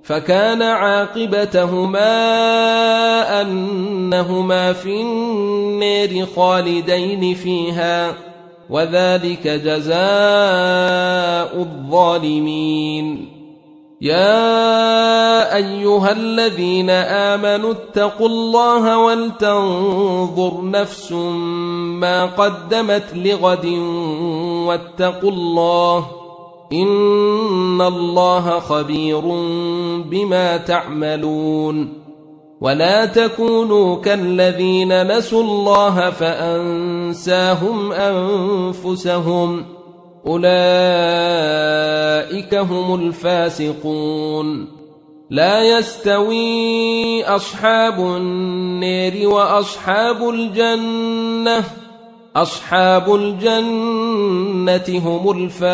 فكان عاقبتهما أنهما في النار خالدين فيها، وذلك جزاء الظالمين. يا أيها الذين آمنوا اتقوا الله ولتنظر نفس ما قدمت لغد واتقوا الله إن الله خبير بما تعملون. ولا تكونوا كالذين نسوا الله فأنساهم أنفسهم أولئك هم الفاسقون. لا يستوي أصحاب النار وأصحاب الجنة، أصحاب الجنة هم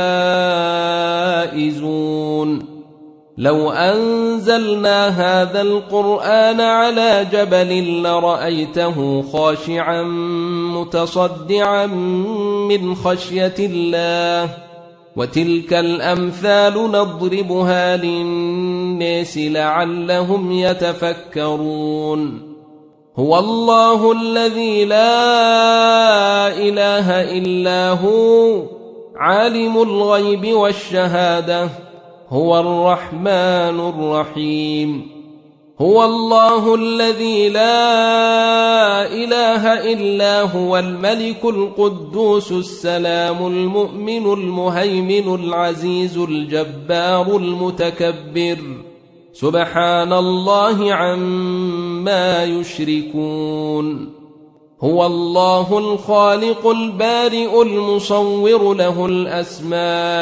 الفائزون. لو أنزلنا هذا القرآن على جبل لرأيته خاشعا متصدعا من خشية الله. وتلك الأمثال نضربها للناس لعلهم يتفكرون. هو الله الذي لا إله إلا هو عالم الغيب والشهادة هو الرحمن الرحيم. هو الله الذي لا إله إلا هو الملك القدوس السلام المؤمن المهيمن العزيز الجبار المتكبر سبحان الله عما يشركون. هو الله الخالق البارئ المصور له الأسماء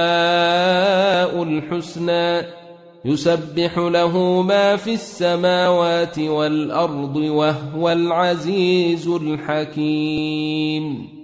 الحسنى يسبح له ما في السماوات والأرض وهو العزيز الحكيم.